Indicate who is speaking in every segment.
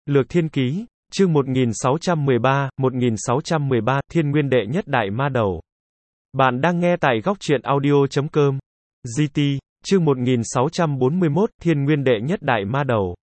Speaker 1: Lược Thiên Ký, chương 1613, Thiên Nguyên đệ nhất đại ma đầu. Bạn đang nghe tại góc truyện audio.com. GT, chương 1641, Thiên Nguyên đệ nhất đại ma đầu.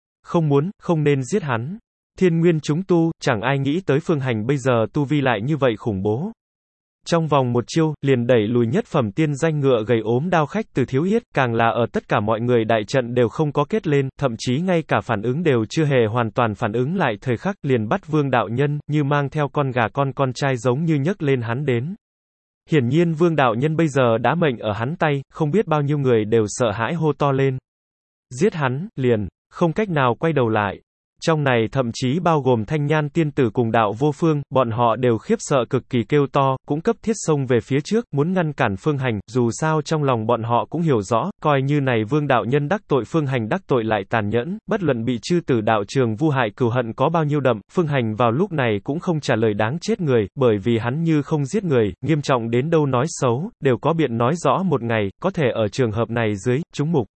Speaker 1: Không nên giết hắn. Thiên Nguyên chúng tu, chẳng ai nghĩ tới Phương Hành bây giờ tu vi lại như vậy khủng bố. Trong vòng một chiêu, liền đẩy lùi nhất phẩm tiên danh ngựa gầy ốm đao khách Từ Thiếu Yết, càng là ở tất cả mọi người đại trận đều không có kết lên, thậm chí ngay cả phản ứng đều chưa hề hoàn toàn phản ứng lại thời khắc, liền bắt Vương đạo nhân, như mang theo con gà con trai giống như nhấc lên hắn đến. Hiển nhiên Vương đạo nhân bây giờ đã mệnh ở hắn tay, không biết bao nhiêu người đều sợ hãi hô to lên. Giết hắn, liền, không cách nào quay đầu lại. Trong này thậm chí bao gồm Thanh Nhan tiên tử cùng Đạo Vô Phương, bọn họ đều khiếp sợ cực kỳ kêu to, cũng cấp thiết xông về phía trước, muốn ngăn cản Phương Hành, dù sao trong lòng bọn họ cũng hiểu rõ, coi như này Vương đạo nhân đắc tội Phương Hành đắc tội lại tàn nhẫn, bất luận bị chư tử đạo trường vu hại cừu hận có bao nhiêu đậm, Phương Hành vào lúc này cũng không trả lời đáng chết người, bởi vì hắn như không giết người, nghiêm trọng đến đâu nói xấu, đều có biện nói rõ một ngày, có thể ở trường hợp này dưới, chúng mục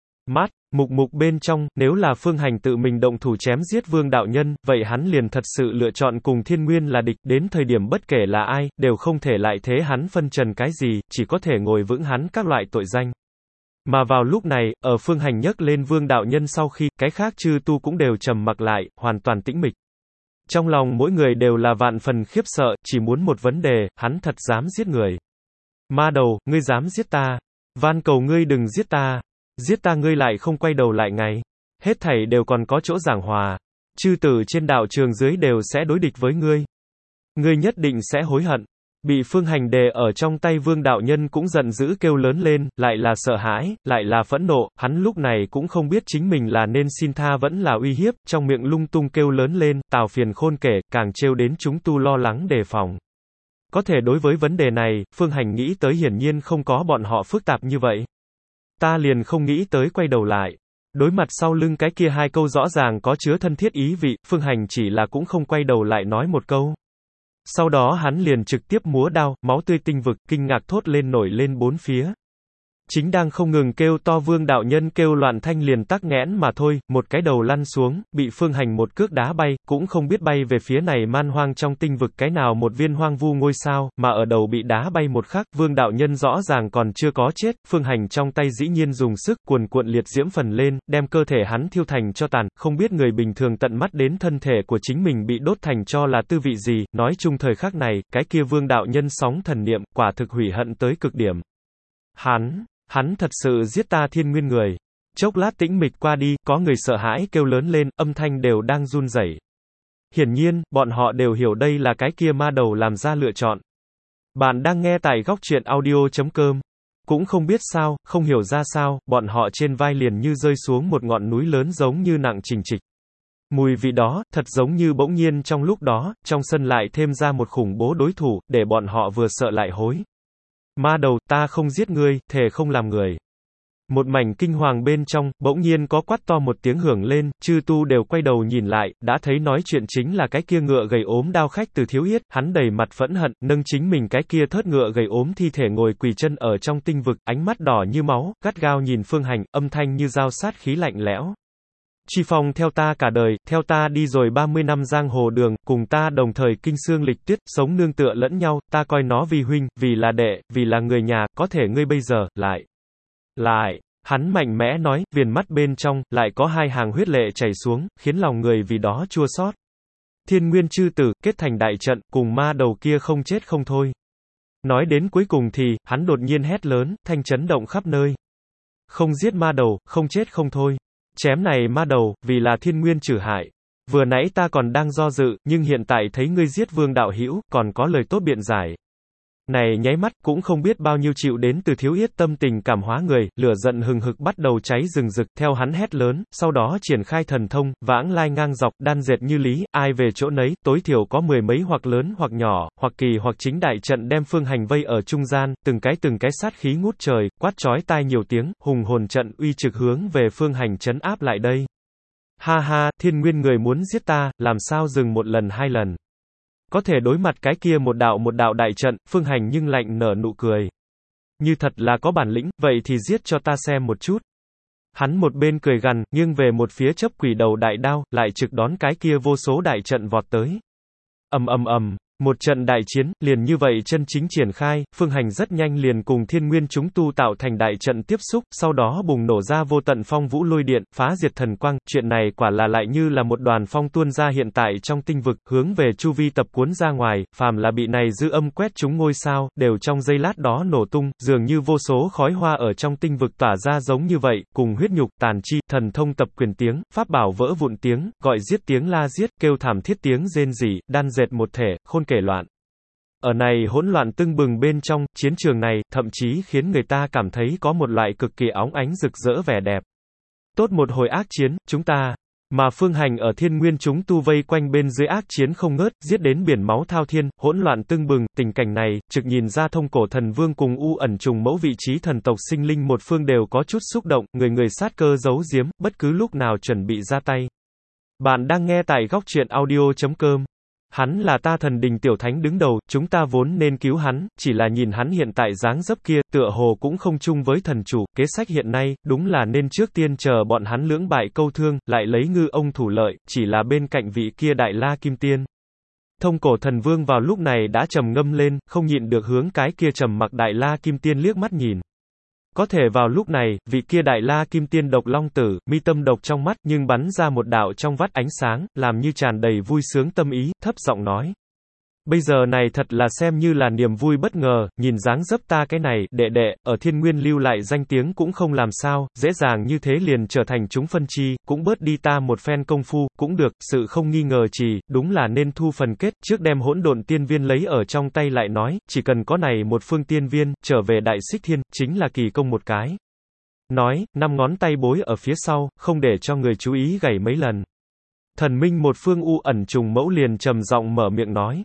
Speaker 1: mục bên trong, nếu là Phương Hành tự mình động thủ chém giết Vương đạo nhân, vậy hắn liền thật sự lựa chọn cùng Thiên Nguyên là địch, đến thời điểm bất kể là ai, đều không thể lại thế hắn phân trần cái gì, chỉ có thể ngồi vững hắn các loại tội danh. Mà vào lúc này, ở Phương Hành nhấc lên Vương đạo nhân sau khi, cái khác chư tu cũng đều trầm mặc lại, hoàn toàn tĩnh mịch. Trong lòng mỗi người đều là vạn phần khiếp sợ, chỉ muốn một vấn đề, hắn thật dám giết người. Ma đầu, ngươi dám giết ta? Van cầu ngươi đừng giết ta. Giết ta ngươi lại không quay đầu lại ngay. Hết thảy đều còn có chỗ giảng hòa. Chư tử trên đạo trường dưới đều sẽ đối địch với ngươi. Ngươi nhất định sẽ hối hận. Bị Phương Hành đè ở trong tay Vương đạo nhân cũng giận dữ kêu lớn lên, lại là sợ hãi, lại là phẫn nộ, hắn lúc này cũng không biết chính mình là nên xin tha vẫn là uy hiếp, trong miệng lung tung kêu lớn lên, tào phiền khôn kể, càng trêu đến chúng tu lo lắng đề phòng. Có thể đối với vấn đề này, Phương Hành nghĩ tới hiển nhiên không có bọn họ phức tạp như vậy. Ta liền không nghĩ tới quay đầu lại. Đối mặt sau lưng cái kia hai câu rõ ràng có chứa thân thiết ý vị, Phương Hành chỉ là cũng không quay đầu lại nói một câu. Sau đó hắn liền trực tiếp múa đao, máu tươi tinh vực, kinh ngạc thốt lên nổi lên bốn phía. Chính đang không ngừng kêu to Vương đạo nhân kêu loạn thanh liền tắc nghẽn mà thôi, một cái đầu lăn xuống, bị Phương Hành một cước đá bay, cũng không biết bay về phía này man hoang trong tinh vực cái nào một viên hoang vu ngôi sao, mà ở đầu bị đá bay một khắc, Vương đạo nhân rõ ràng còn chưa có chết, Phương Hành trong tay dĩ nhiên dùng sức cuồn cuộn liệt diễm phần lên, đem cơ thể hắn thiêu thành cho tàn, không biết người bình thường tận mắt đến thân thể của chính mình bị đốt thành cho là tư vị gì, nói chung thời khắc này, cái kia Vương đạo nhân sóng thần niệm, quả thực hủy hận tới cực điểm. Hắn thật sự giết ta Thiên Nguyên người. Chốc lát tĩnh mịch qua đi, có người sợ hãi kêu lớn lên, âm thanh đều đang run rẩy. Hiển nhiên, bọn họ đều hiểu đây là cái kia ma đầu làm ra lựa chọn. Bạn đang nghe tại góc truyện audio.com. Cũng không biết sao, không hiểu ra sao, bọn họ trên vai liền như rơi xuống một ngọn núi lớn giống như nặng trình trịch. Mùi vị đó, thật giống như bỗng nhiên trong lúc đó, trong sân lại thêm ra một khủng bố đối thủ, để bọn họ vừa sợ lại hối. Ma đầu, ta không giết ngươi, thề không làm người. Một mảnh kinh hoàng bên trong, bỗng nhiên có quát to một tiếng hưởng lên, chư tu đều quay đầu nhìn lại, đã thấy nói chuyện chính là cái kia ngựa gầy ốm đao khách Từ Thiếu Yết, hắn đầy mặt phẫn hận, nâng chính mình cái kia thớt ngựa gầy ốm thi thể ngồi quỳ chân ở trong tinh vực, ánh mắt đỏ như máu, gắt gao nhìn Phương Hành, âm thanh như dao sát khí lạnh lẽo. Chi Phong theo ta cả đời, theo ta đi rồi 30 năm giang hồ đường, cùng ta đồng thời kinh xương lịch tuyết, sống nương tựa lẫn nhau, ta coi nó vì huynh, vì là đệ, vì là người nhà, có thể ngươi bây giờ, lại, hắn mạnh mẽ nói, viền mắt bên trong, lại có hai hàng huyết lệ chảy xuống, khiến lòng người vì đó chua xót. Thiên Nguyên chư tử, kết thành đại trận, cùng ma đầu kia không chết không thôi. Nói đến cuối cùng thì, hắn đột nhiên hét lớn, thanh chấn động khắp nơi. Không giết ma đầu, không chết không thôi. Chém này ma đầu, vì là Thiên Nguyên trừ hại. Vừa nãy ta còn đang do dự, nhưng hiện tại thấy ngươi giết Vương đạo hữu, còn có lời tốt biện giải. Này nháy mắt, cũng không biết bao nhiêu chịu đến Từ Thiếu Yết tâm tình cảm hóa người, lửa giận hừng hực bắt đầu cháy rừng rực, theo hắn hét lớn, sau đó triển khai thần thông, vãng lai ngang dọc, đan dệt như lý, ai về chỗ nấy, tối thiểu có mười mấy hoặc lớn hoặc nhỏ, hoặc kỳ hoặc chính đại trận đem Phương Hành vây ở trung gian, từng cái sát khí ngút trời, quát chói tai nhiều tiếng, hùng hồn trận uy trực hướng về Phương Hành trấn áp lại đây. Ha ha, Thiên Nguyên người muốn giết ta, làm sao dừng một lần hai lần. Có thể đối mặt cái kia một đạo đại trận, Phương Hành nhưng lạnh nở nụ cười. Như thật là có bản lĩnh, vậy thì giết cho ta xem một chút. Hắn một bên cười gằn, nghiêng về một phía chấp quỷ đầu đại đao, lại trực đón cái kia vô số đại trận vọt tới. Ầm ầm ầm, một trận đại chiến, liền như vậy chân chính triển khai, Phương Hành rất nhanh liền cùng Thiên Nguyên chúng tu tạo thành đại trận tiếp xúc, sau đó bùng nổ ra vô tận phong vũ lôi điện, phá diệt thần quang, chuyện này quả là lại như là một đoàn phong tuôn ra hiện tại trong tinh vực, hướng về chu vi tập cuốn ra ngoài, phàm là bị này dư âm quét trúng ngôi sao, đều trong giây lát đó nổ tung, dường như vô số khói hoa ở trong tinh vực tỏa ra giống như vậy, cùng huyết nhục, tàn chi, thần thông tập quyền tiếng, pháp bảo vỡ vụn tiếng, gọi giết tiếng la giết, kêu thảm thiết tiếng rên rỉ, đan dệt một thể, khôn kể loạn. Ở này hỗn loạn tưng bừng bên trong, chiến trường này, thậm chí khiến người ta cảm thấy có một loại cực kỳ óng ánh rực rỡ vẻ đẹp. Tốt một hồi ác chiến, chúng ta, mà Phương Hành ở Thiên Nguyên chúng tu vây quanh bên dưới ác chiến không ngớt, giết đến biển máu thao thiên, hỗn loạn tưng bừng, tình cảnh này, trực nhìn ra Thông Cổ Thần Vương cùng U Ẩn Trùng Mẫu vị trí thần tộc sinh linh một phương đều có chút xúc động, người người sát cơ giấu giếm, bất cứ lúc nào chuẩn bị ra tay. Bạn đang nghe tại góc truyện audio.com. Hắn là ta thần đình tiểu thánh đứng đầu, chúng ta vốn nên cứu hắn, chỉ là nhìn hắn hiện tại dáng dấp kia, tựa hồ cũng không chung với thần chủ, kế sách hiện nay, đúng là nên trước tiên chờ bọn hắn lưỡng bại câu thương, lại lấy ngư ông thủ lợi, chỉ là bên cạnh vị kia Đại La Kim Tiên. Thông Cổ Thần Vương vào lúc này đã trầm ngâm lên, không nhịn được hướng cái kia trầm mặc Đại La Kim Tiên liếc mắt nhìn. Có thể vào lúc này, vị kia Đại La Kim Tiên độc long tử, mi tâm độc trong mắt, nhưng bắn ra một đạo trong vắt ánh sáng, làm như tràn đầy vui sướng tâm ý, thấp giọng nói. Bây giờ này thật là xem như là niềm vui bất ngờ, nhìn dáng dấp ta cái này, đệ đệ, ở Thiên Nguyên lưu lại danh tiếng cũng không làm sao, dễ dàng như thế liền trở thành chúng phân chi, cũng bớt đi ta một phen công phu, cũng được, sự không nghi ngờ chỉ, đúng là nên thu phần kết, trước đem hỗn độn tiên viên lấy ở trong tay lại nói, chỉ cần có này một phương tiên viên, trở về Đại Xích Thiên, chính là kỳ công một cái. Nói, 5 ngón tay bối ở phía sau, không để cho người chú ý gảy mấy lần. Thần minh một phương U Ẩn Trùng Mẫu liền trầm giọng mở miệng nói.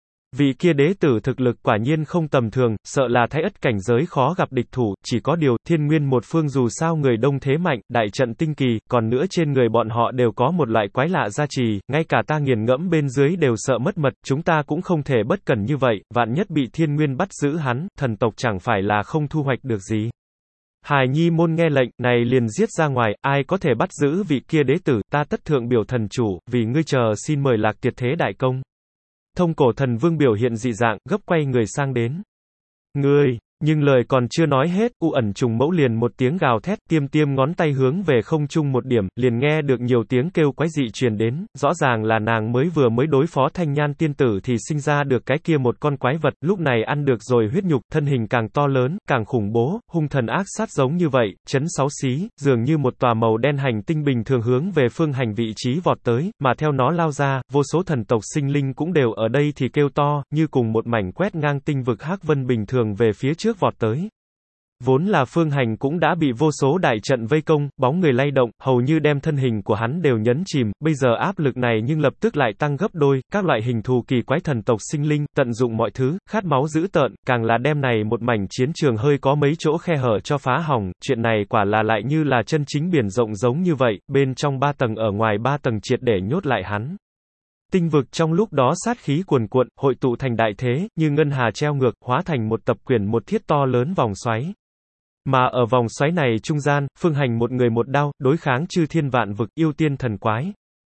Speaker 1: Vị kia đế tử thực lực quả nhiên không tầm thường, sợ là thái ất cảnh giới khó gặp địch thủ, chỉ có điều, Thiên Nguyên một phương dù sao người đông thế mạnh, đại trận tinh kỳ, còn nữa trên người bọn họ đều có một loại quái lạ gia trì, ngay cả ta nghiền ngẫm bên dưới đều sợ mất mật, chúng ta cũng không thể bất cẩn như vậy, vạn nhất bị Thiên Nguyên bắt giữ hắn, thần tộc chẳng phải là không thu hoạch được gì. Hài nhi môn nghe lệnh, này liền giết ra ngoài, ai có thể bắt giữ vị kia đế tử, ta tất thượng biểu thần chủ, vì ngươi chờ xin mời Lạc Tiệt thế đại công. Thông Cổ Thần Vương biểu hiện dị dạng, gấp quay người sang đến. Ngươi, nhưng lời còn chưa nói hết, U Ẩn Trùng Mẫu liền một tiếng gào thét, tiêm tiêm ngón tay hướng về không trung một điểm, liền nghe được nhiều tiếng kêu quái dị truyền đến, rõ ràng là nàng mới đối phó Thanh Nhan tiên tử thì sinh ra được cái kia một con quái vật, lúc này ăn được rồi huyết nhục, thân hình càng to lớn, càng khủng bố, hung thần ác sát giống như vậy, chấn sáu xí, dường như một tòa màu đen hành tinh bình thường hướng về Phương Hành vị trí vọt tới, mà theo nó lao ra, vô số thần tộc sinh linh cũng đều ở đây thì kêu to, như cùng một mảnh quét ngang tinh vực hắc vân bình thường về phía trước vọt tới. Vốn là Phương Hành cũng đã bị vô số đại trận vây công, bóng người lay động, hầu như đem thân hình của hắn đều nhấn chìm, bây giờ áp lực này nhưng lập tức lại tăng gấp đôi, các loại hình thù kỳ quái thần tộc sinh linh, tận dụng mọi thứ, khát máu dữ tợn, càng là đem này một mảnh chiến trường hơi có mấy chỗ khe hở cho phá hỏng, chuyện này quả là lại như là chân chính biển rộng giống như vậy, bên trong 3 tầng ở ngoài 3 tầng triệt để nhốt lại hắn. Tinh vực trong lúc đó sát khí cuồn cuộn, hội tụ thành đại thế, như ngân hà treo ngược, hóa thành một tập quyển một thiết to lớn vòng xoáy. Mà ở vòng xoáy này trung gian, Phương Hành một người một đao, đối kháng chư thiên vạn vực, yêu tiên thần quái.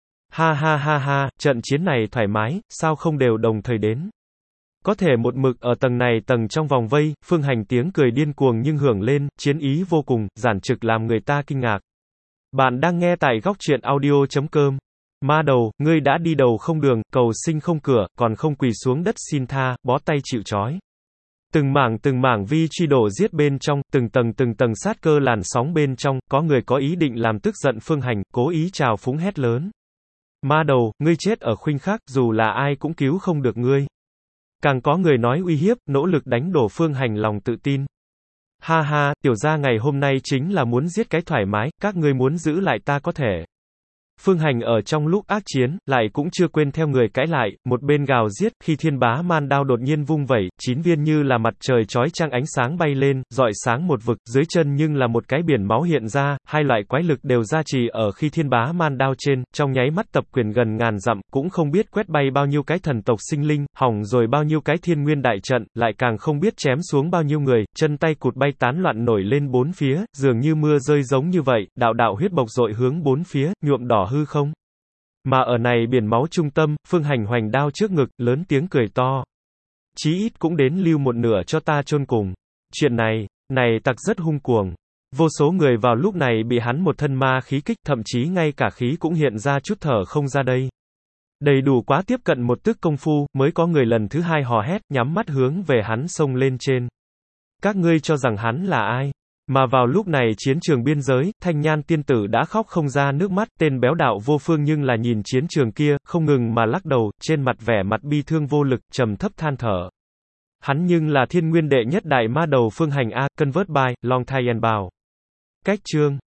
Speaker 1: Ha ha ha ha, trận chiến này thoải mái, sao không đều đồng thời đến. Có thể một mực ở tầng này tầng trong vòng vây, Phương Hành tiếng cười điên cuồng nhưng hưởng lên, chiến ý vô cùng, giản trực làm người ta kinh ngạc. Bạn đang nghe tại góc truyện audio.com. Ma đầu, ngươi đã đi đầu không đường, cầu sinh không cửa, còn không quỳ xuống đất xin tha, bó tay chịu trói. Từng mảng vi truy đổ giết bên trong, từng tầng sát cơ làn sóng bên trong, có người có ý định làm tức giận Phương Hành, cố ý trào phúng hét lớn. Ma đầu, ngươi chết ở khoảnh khắc, dù là ai cũng cứu không được ngươi. Càng có người nói uy hiếp, nỗ lực đánh đổ Phương Hành lòng tự tin. Ha ha, tiểu gia ngày hôm nay chính là muốn giết cái thoải mái, các ngươi muốn giữ lại ta có thể. Phương Hành ở trong lúc ác chiến, lại cũng chưa quên theo người cãi lại, một bên gào giết, khi thiên bá man đao đột nhiên vung vẩy, 9 viên như là mặt trời chói chang ánh sáng bay lên, rọi sáng một vực, dưới chân nhưng là một cái biển máu hiện ra, hai loại quái lực đều gia trì ở khi thiên bá man đao trên, trong nháy mắt tập quyền gần ngàn dặm, cũng không biết quét bay bao nhiêu cái thần tộc sinh linh, hỏng rồi bao nhiêu cái thiên nguyên đại trận, lại càng không biết chém xuống bao nhiêu người, chân tay cụt bay tán loạn nổi lên bốn phía, dường như mưa rơi giống như vậy, đạo đạo huyết bộc dội hướng bốn phía, nhuộm đỏ hư không. Mà ở này biển máu trung tâm, Phương Hành hoành đao trước ngực, lớn tiếng cười to. Chí ít cũng đến lưu một nửa cho ta chôn cùng. Chuyện này tặc rất hung cuồng. Vô số người vào lúc này bị hắn một thân ma khí kích, thậm chí ngay cả khí cũng hiện ra chút thở không ra đây. Đầy đủ quá tiếp cận một tức công phu, mới có người lần thứ hai hò hét, nhắm mắt hướng về hắn xông lên trên. Các ngươi cho rằng hắn là ai? Mà vào lúc này chiến trường biên giới, Thanh Nhan tiên tử đã khóc không ra nước mắt, tên béo đạo Vô Phương nhưng là nhìn chiến trường kia, không ngừng mà lắc đầu, trên mặt vẻ mặt bi thương vô lực, trầm thấp than thở. Hắn nhưng là thiên nguyên đệ nhất đại ma đầu Phương Hành a, convert by, long thai and bow. Cách chương